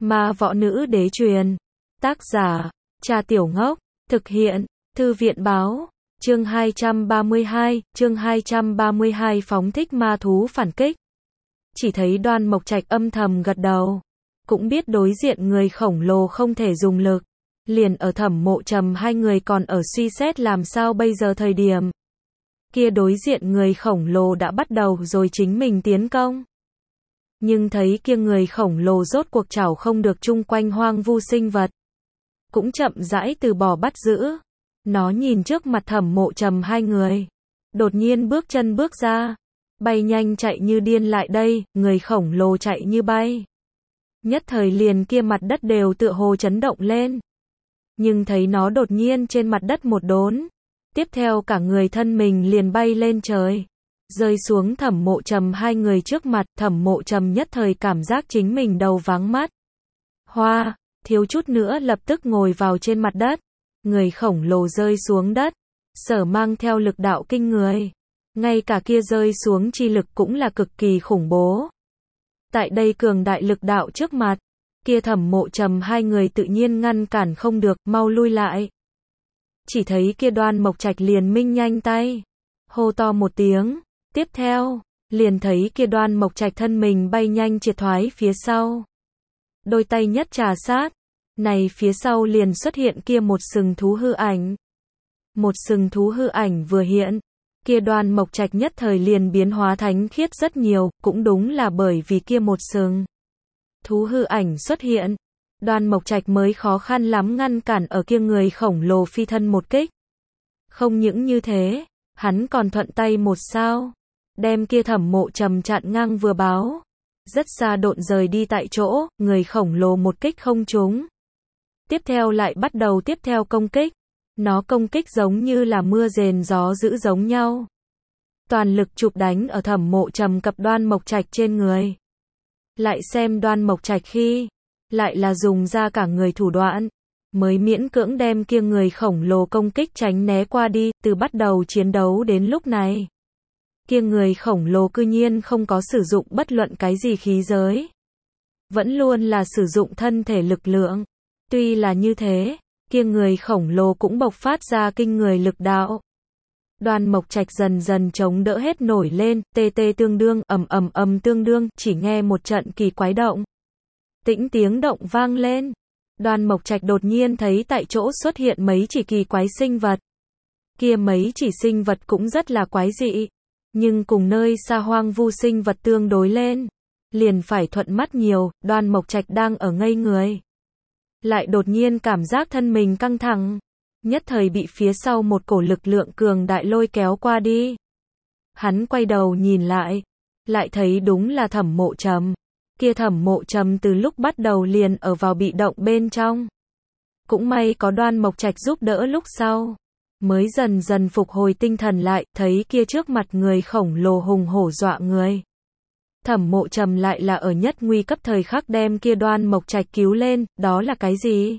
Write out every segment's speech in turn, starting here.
Ma võ nữ đế truyền. Tác giả, Trà Tiểu Ngốc. Thực hiện, Thư viện báo. Chương 232 phóng thích ma thú phản kích. Chỉ thấy Đoan Mộc Trạch âm thầm gật đầu. Cũng biết đối diện người khổng lồ không thể dùng lực. Liền ở Thẩm Mộ Trầm hai người còn ở suy xét làm sao bây giờ thời điểm. Kia đối diện người khổng lồ đã bắt đầu rồi chính mình tiến công. Nhưng thấy kia người khổng lồ rốt cuộc chảo không được chung quanh hoang vu sinh vật. Cũng chậm rãi từ bỏ bắt giữ. Nó nhìn trước mặt Thẩm Mộ Trầm hai người. Đột nhiên bước chân bước ra. Bay nhanh chạy như điên lại đây, người khổng lồ chạy như bay. Nhất thời liền kia mặt đất đều tựa hồ chấn động lên. Nhưng thấy nó đột nhiên trên mặt đất một đốn. Tiếp theo cả người thân mình liền bay lên trời. Rơi xuống Thẩm Mộ Trầm hai người trước mặt, Thẩm Mộ Trầm nhất thời cảm giác chính mình đầu váng mắt. Hoa, thiếu chút nữa lập tức ngồi vào trên mặt đất. Người khổng lồ rơi xuống đất. Sở mang theo lực đạo kinh người. Ngay cả kia rơi xuống chi lực cũng là cực kỳ khủng bố. Tại đây cường đại lực đạo trước mặt. Kia Thẩm Mộ Trầm hai người tự nhiên ngăn cản không được, mau lui lại. Chỉ thấy kia Đoan Mộc Trạch liền minh nhanh tay. Hô to một tiếng. Tiếp theo, liền thấy kia Đoan Mộc Trạch thân mình bay nhanh triệt thoái phía sau. Đôi tay nhất trà sát. Này phía sau liền xuất hiện kia một sừng thú hư ảnh. Một sừng thú hư ảnh vừa hiện. Kia Đoan Mộc Trạch nhất thời liền biến hóa thánh khiết rất nhiều, cũng đúng là bởi vì kia một sừng thú hư ảnh xuất hiện. Đoan Mộc Trạch mới khó khăn lắm ngăn cản ở kia người khổng lồ phi thân một kích. Không những như thế, hắn còn thuận tay một sao. Đem kia Thẩm Mộ Trầm chặn ngang vừa báo. Rất xa độn rời đi tại chỗ, người khổng lồ một kích không trúng. Tiếp theo lại bắt đầu tiếp theo công kích. Nó công kích giống như là mưa rền gió dữ giống nhau. Toàn lực chụp đánh ở Thẩm Mộ Trầm cặp Đoan Mộc Trạch trên người. Lại xem Đoan Mộc Trạch khi, lại là dùng ra cả người thủ đoạn, mới miễn cưỡng đem kia người khổng lồ công kích tránh né qua đi, từ bắt đầu chiến đấu đến lúc này. Kia người khổng lồ cư nhiên không có sử dụng bất luận cái gì khí giới. Vẫn luôn là sử dụng thân thể lực lượng. Tuy là như thế, kia người khổng lồ cũng bộc phát ra kinh người lực đạo. Đoan Mộc Trạch dần dần chống đỡ hết nổi lên, tê tê tương đương, ầm tương đương, chỉ nghe một trận kỳ quái động. Tĩnh tiếng động vang lên. Đoan Mộc Trạch đột nhiên thấy tại chỗ xuất hiện mấy chỉ kỳ quái sinh vật. Kia mấy chỉ sinh vật cũng rất là quái dị. Nhưng cùng nơi xa hoang vu sinh vật tương đối lên. Liền phải thuận mắt nhiều, Đoan Mộc Trạch đang ở ngây người. Lại đột nhiên cảm giác thân mình căng thẳng. Nhất thời bị phía sau một cổ lực lượng cường đại lôi kéo qua đi. Hắn quay đầu nhìn lại. Lại thấy đúng là Thẩm Mộ Trầm. Kia Thẩm Mộ Trầm từ lúc bắt đầu liền ở vào bị động bên trong. Cũng may có Đoan Mộc Trạch giúp đỡ lúc sau. Mới dần dần phục hồi tinh thần lại, thấy kia trước mặt người khổng lồ hùng hổ dọa người. Thẩm Mộ Trầm lại là ở nhất nguy cấp thời khắc đem kia Đoan Mộc Trạch cứu lên, đó là cái gì?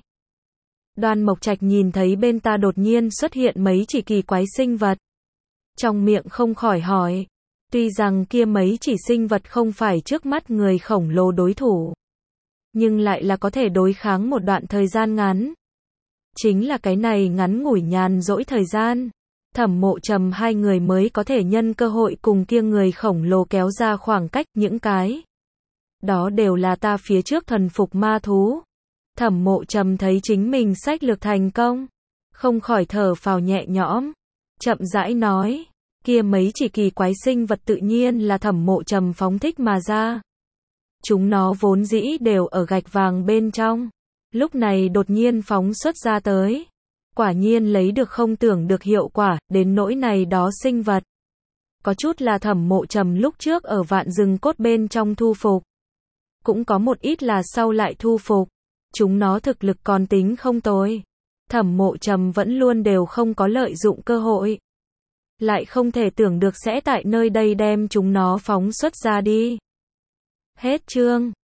Đoan Mộc Trạch nhìn thấy bên ta đột nhiên xuất hiện mấy chỉ kỳ quái sinh vật. Trong miệng không khỏi hỏi. Tuy rằng kia mấy chỉ sinh vật không phải trước mắt người khổng lồ đối thủ. Nhưng lại là có thể đối kháng một đoạn thời gian ngắn. Chính là cái này ngắn ngủi nhàn rỗi thời gian. Thẩm Mộ Trầm hai người mới có thể nhân cơ hội cùng kia người khổng lồ kéo ra khoảng cách những cái. Đó đều là ta phía trước thuần phục ma thú. Thẩm Mộ Trầm thấy chính mình sách lược thành công. Không khỏi thở phào nhẹ nhõm. Chậm rãi nói. Kia mấy chỉ kỳ quái sinh vật tự nhiên là Thẩm Mộ Trầm phóng thích mà ra. Chúng nó vốn dĩ đều ở gạch vàng bên trong. Lúc này đột nhiên phóng xuất ra tới. Quả nhiên lấy được không tưởng được hiệu quả, đến nỗi này đó sinh vật. Có chút là Thẩm Mộ Trầm lúc trước ở vạn rừng cốt bên trong thu phục. Cũng có một ít là sau lại thu phục. Chúng nó thực lực còn tính không tồi. Thẩm Mộ Trầm vẫn luôn đều không có lợi dụng cơ hội. Lại không thể tưởng được sẽ tại nơi đây đem chúng nó phóng xuất ra đi. Hết chương.